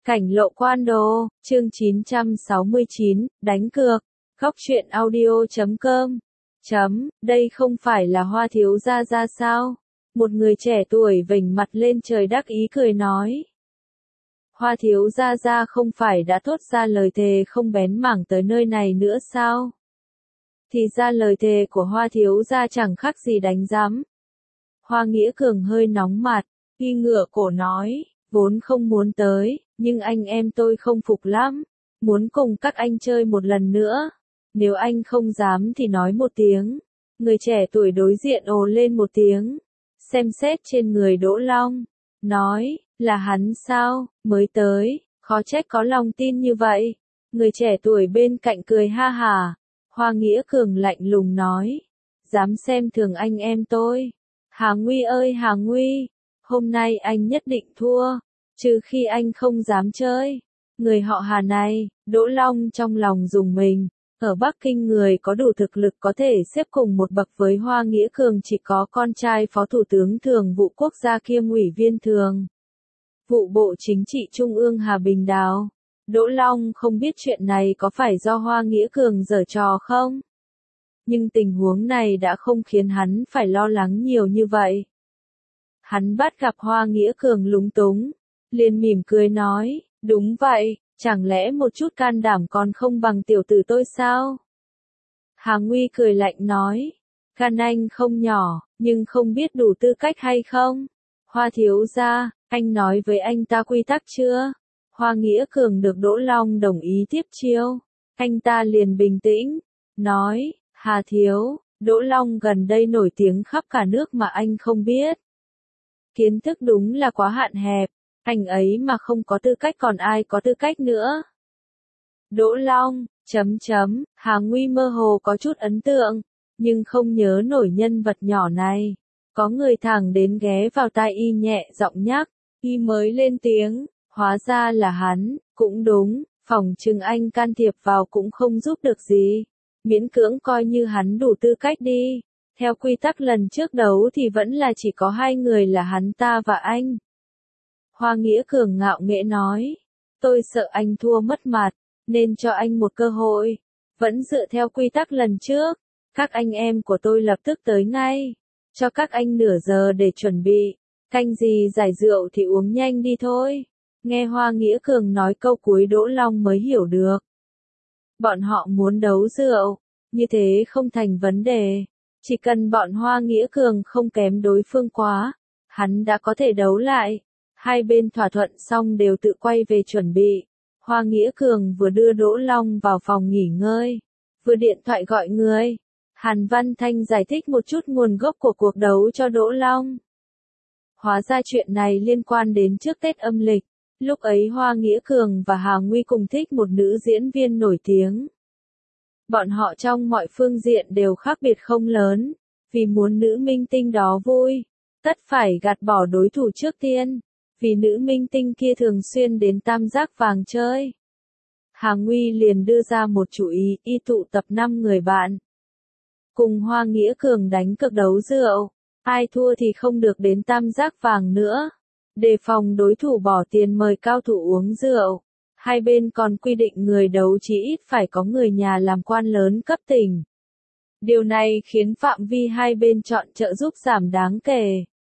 Cảnh lộ quan đồ, chương 969, đánh cược. Góc truyện audio.com. Đây không phải là Hoa thiếu gia ra sao? Một người trẻ tuổi vểnh mặt lên trời đắc ý cười nói. Hoa thiếu gia ra không phải đã thốt ra lời thề không bén mảng tới nơi này nữa sao? Thì ra lời thề của Hoa thiếu gia chẳng khác gì đánh giám. Hoa Nghĩa Cường hơi nóng mặt, y ngửa cổ nói, vốn không muốn tới, nhưng anh em tôi không phục lắm, muốn cùng các anh chơi một lần nữa. Nếu anh không dám thì nói một tiếng. Người trẻ tuổi đối diện ồ lên một tiếng, xem xét trên người Đỗ Long, nói, là hắn sao, mới tới, khó trách có lòng tin như vậy. Người trẻ tuổi bên cạnh cười ha hả. Hoa Nghĩa Cường lạnh lùng nói, dám xem thường anh em tôi. Hà Nguy ơi Hà Nguy, hôm nay anh nhất định thua, trừ khi anh không dám chơi. Người họ Hà này, Đỗ Long trong lòng rùng mình, ở Bắc Kinh người có đủ thực lực có thể xếp cùng một bậc với Hoa Nghĩa Cường chỉ có con trai Phó Thủ tướng Thường vụ Quốc gia kiêm Ủy viên Thường vụ Bộ Chính trị Trung ương Hà Bình Đào. Đỗ Long không biết chuyện này có phải do Hoa Nghĩa Cường giở trò không? Nhưng tình huống này đã không khiến hắn phải lo lắng nhiều như vậy. Hắn bắt gặp Hoa Nghĩa Cường lúng túng, liền mỉm cười nói, đúng vậy, chẳng lẽ một chút can đảm còn không bằng tiểu tử tôi sao? Hà Nguy cười lạnh nói, can anh không nhỏ, nhưng không biết đủ tư cách hay không? Hoa thiếu gia, anh nói với anh ta quy tắc chưa? Hoa Nghĩa Cường được Đỗ Long đồng ý tiếp chiêu, anh ta liền bình tĩnh, nói, Hà thiếu, Đỗ Long gần đây nổi tiếng khắp cả nước mà anh không biết. Kiến thức đúng là quá hạn hẹp, anh ấy mà không có tư cách còn ai có tư cách nữa. Đỗ Long, Hà Nguy mơ hồ có chút ấn tượng, nhưng không nhớ nổi nhân vật nhỏ này. Có người thẳng đến ghé vào tai y nhẹ giọng nhắc, y mới lên tiếng, hóa ra là hắn, cũng đúng, phỏng chừng anh can thiệp vào cũng không giúp được gì. Miễn cưỡng coi như hắn đủ tư cách đi. Theo quy tắc lần trước đấu thì vẫn là chỉ có hai người là hắn ta và anh. Hoa Nghĩa Cường ngạo nghễ nói, tôi sợ anh thua mất mặt, nên cho anh một cơ hội. Vẫn dựa theo quy tắc lần trước, các anh em của tôi lập tức tới ngay. Cho các anh nửa giờ để chuẩn bị, canh gì giải rượu thì uống nhanh đi thôi. Nghe Hoa Nghĩa Cường nói câu cuối Đỗ Long mới hiểu được. Bọn họ muốn đấu rượu, như thế không thành vấn đề. Chỉ cần bọn Hoa Nghĩa Cường không kém đối phương quá, hắn đã có thể đấu lại. Hai bên thỏa thuận xong đều tự quay về chuẩn bị. Hoa Nghĩa Cường vừa đưa Đỗ Long vào phòng nghỉ ngơi, vừa điện thoại gọi người. Hàn Văn Thanh giải thích một chút nguồn gốc của cuộc đấu cho Đỗ Long. Hóa ra chuyện này liên quan đến trước Tết âm lịch. Lúc ấy Hoa Nghĩa Cường và Hà Nguy cùng thích một nữ diễn viên nổi tiếng. Bọn họ trong mọi phương diện đều khác biệt không lớn, vì muốn nữ minh tinh đó vui, tất phải gạt bỏ đối thủ trước tiên, vì nữ minh tinh kia thường xuyên đến Tam Giác Vàng chơi. Hà Nguy liền đưa ra một chủ ý, y tụ tập 5 người bạn. Cùng Hoa Nghĩa Cường đánh cược đấu rượu, ai thua thì không được đến Tam Giác Vàng nữa. Đề phòng đối thủ bỏ tiền mời cao thủ uống rượu. Hai bên còn quy định người đấu chí ít phải có người nhà làm quan lớn cấp tỉnh. Điều này khiến phạm vi hai bên chọn trợ giúp giảm đáng kể.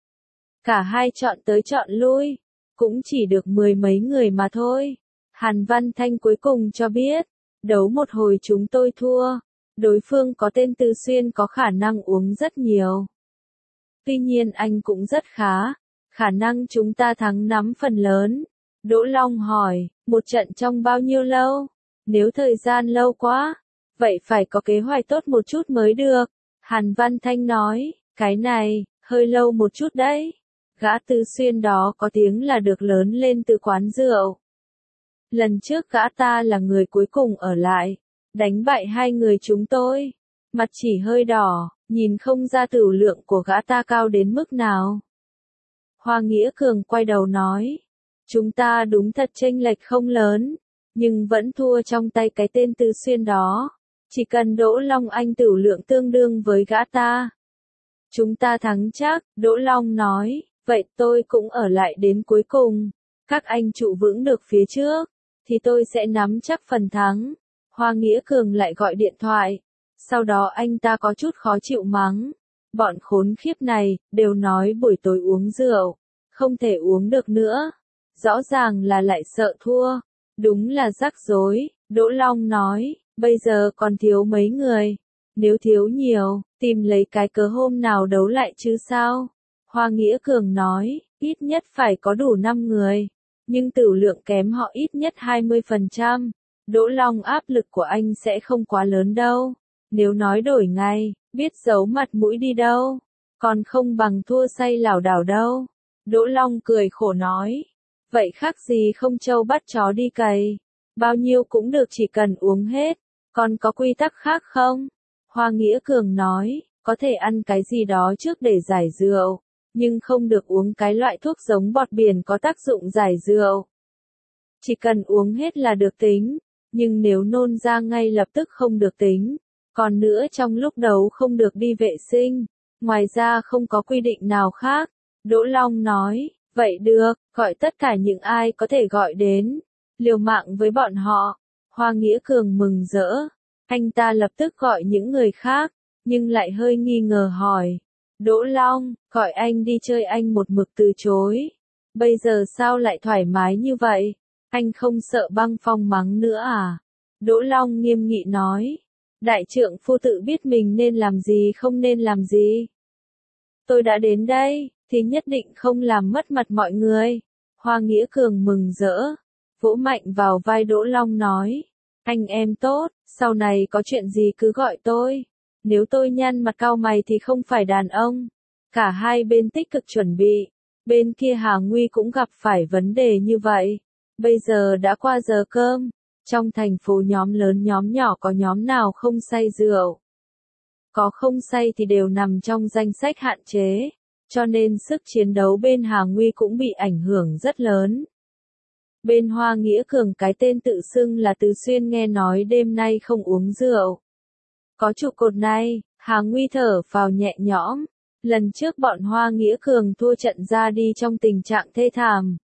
Cả hai chọn tới chọn lui, cũng chỉ được 10 mấy người mà thôi. Hàn Văn Thanh cuối cùng cho biết, đấu một hồi chúng tôi thua, đối phương có tên Từ Xuyên có khả năng uống rất nhiều. Tuy nhiên anh cũng rất khả năng chúng ta thắng nắm phần lớn. Đỗ Long hỏi, một trận trong bao nhiêu lâu? Nếu thời gian lâu quá, vậy phải có kế hoạch tốt một chút mới được. Hàn Văn Thanh nói, cái này, hơi lâu một chút đấy. Gã Từ Xuyên đó có tiếng là được lớn lên từ quán rượu. Lần trước gã ta là người cuối cùng ở lại, đánh bại hai người chúng tôi. Mặt chỉ hơi đỏ, nhìn không ra tửu lượng của gã ta cao đến mức nào. Hoa Nghĩa Cường quay đầu nói, chúng ta đúng thật chênh lệch không lớn, nhưng vẫn thua trong tay cái tên Từ Xuyên đó. Chỉ cần Đỗ Long anh tửu lượng tương đương với gã ta, chúng ta thắng chắc. Đỗ Long nói, vậy tôi cũng ở lại đến cuối cùng. Các anh trụ vững được phía trước, thì tôi sẽ nắm chắc phần thắng. Hoa Nghĩa Cường lại gọi điện thoại. Sau đó anh ta có chút khó chịu mắng. Bọn khốn khiếp này, đều nói buổi tối uống rượu. Không thể uống được nữa. Rõ ràng là lại sợ thua. Đúng là rắc rối. Đỗ Long nói, bây giờ còn thiếu mấy người. Nếu thiếu nhiều, tìm lấy cái cớ hôm nào đấu lại chứ sao? Hoa Nghĩa Cường nói, ít nhất phải có đủ 5 người. Nhưng tửu lượng kém họ ít nhất 20%. Đỗ Long áp lực của anh sẽ không quá lớn đâu. Nếu nói đổi ngay, biết giấu mặt mũi đi đâu. Còn không bằng thua say lảo đảo đâu. Đỗ Long cười khổ nói. Vậy khác gì không trâu bắt chó đi cày. Bao nhiêu cũng được chỉ cần uống hết. Còn có quy tắc khác không? Hoa Nghĩa Cường nói, có thể ăn cái gì đó trước để giải rượu. Nhưng không được uống cái loại thuốc giống bọt biển có tác dụng giải rượu. Chỉ cần uống hết là được tính. Nhưng nếu nôn ra ngay lập tức không được tính. Còn nữa trong lúc đấu không được đi vệ sinh. Ngoài ra không có quy định nào khác. Đỗ Long nói, vậy được, gọi tất cả những ai có thể gọi đến. Liều mạng với bọn họ. Hoa Nghĩa Cường mừng rỡ. Anh ta lập tức gọi những người khác. Nhưng lại hơi nghi ngờ hỏi. Đỗ Long, gọi anh đi chơi anh một mực từ chối. Bây giờ sao lại thoải mái như vậy? Anh không sợ băng phong mắng nữa à? Đỗ Long nghiêm nghị nói. Đại trượng phu tự biết mình nên làm gì không nên làm gì. Tôi đã đến đây, thì nhất định không làm mất mặt mọi người. Hoa Nghĩa Cường mừng rỡ. Vỗ mạnh vào vai Đỗ Long nói. Anh em tốt, sau này có chuyện gì cứ gọi tôi. Nếu tôi nhăn mặt cau mày thì không phải đàn ông. Cả hai bên tích cực chuẩn bị. Bên kia Hà Nguy cũng gặp phải vấn đề như vậy. Bây giờ đã qua giờ cơm. Trong thành phố nhóm lớn nhóm nhỏ có nhóm nào không say rượu. Có không say thì đều nằm trong danh sách hạn chế. Cho nên sức chiến đấu bên Hà Nguy cũng bị ảnh hưởng rất lớn. Bên Hoa Nghĩa Cường cái tên tự xưng là Từ Xuyên nghe nói đêm nay không uống rượu. Có trụ cột này, Hà Nguy thở phào nhẹ nhõm. Lần trước bọn Hoa Nghĩa Cường thua trận ra đi trong tình trạng thê thảm.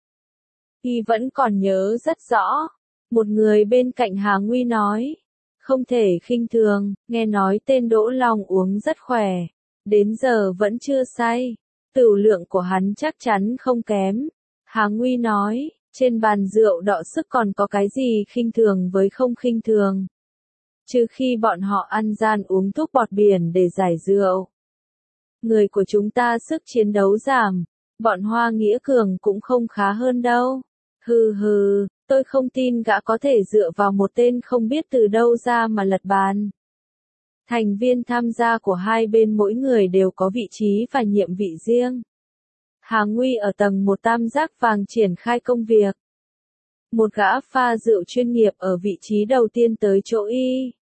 Y vẫn còn nhớ rất rõ. Một người bên cạnh Hà Nguy nói. Không thể khinh thường, nghe nói tên Đỗ Long uống rất khỏe. Đến giờ vẫn chưa say. Tửu lượng của hắn chắc chắn không kém. Hà Nguy nói, trên bàn rượu đọ sức còn có cái gì khinh thường với không khinh thường. Trừ khi bọn họ ăn gian uống thuốc bọt biển để giải rượu. Người của chúng ta sức chiến đấu giảm. Bọn Hoa Nghĩa Cường cũng không khá hơn đâu. Hừ hừ, tôi không tin gã có thể dựa vào một tên không biết từ đâu ra mà lật bàn. Thành viên tham gia của hai bên mỗi người đều có vị trí và nhiệm vị riêng. Hà Nguy ở tầng 1 tam giác vàng triển khai công việc. Một gã pha rượu chuyên nghiệp ở vị trí đầu tiên tới chỗ y.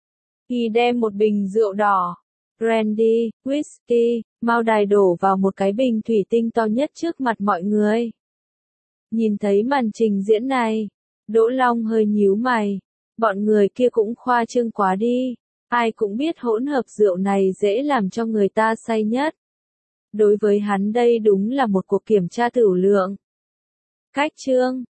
Y đem một bình rượu đỏ, brandy, whisky, mao đài đổ vào một cái bình thủy tinh to nhất trước mặt mọi người. Nhìn thấy màn trình diễn này, Đỗ Long hơi nhíu mày. Bọn người kia cũng khoa trương quá đi. Ai cũng biết hỗn hợp rượu này dễ làm cho người ta say nhất. Đối với hắn đây đúng là một cuộc kiểm tra tửu lượng. Cách chương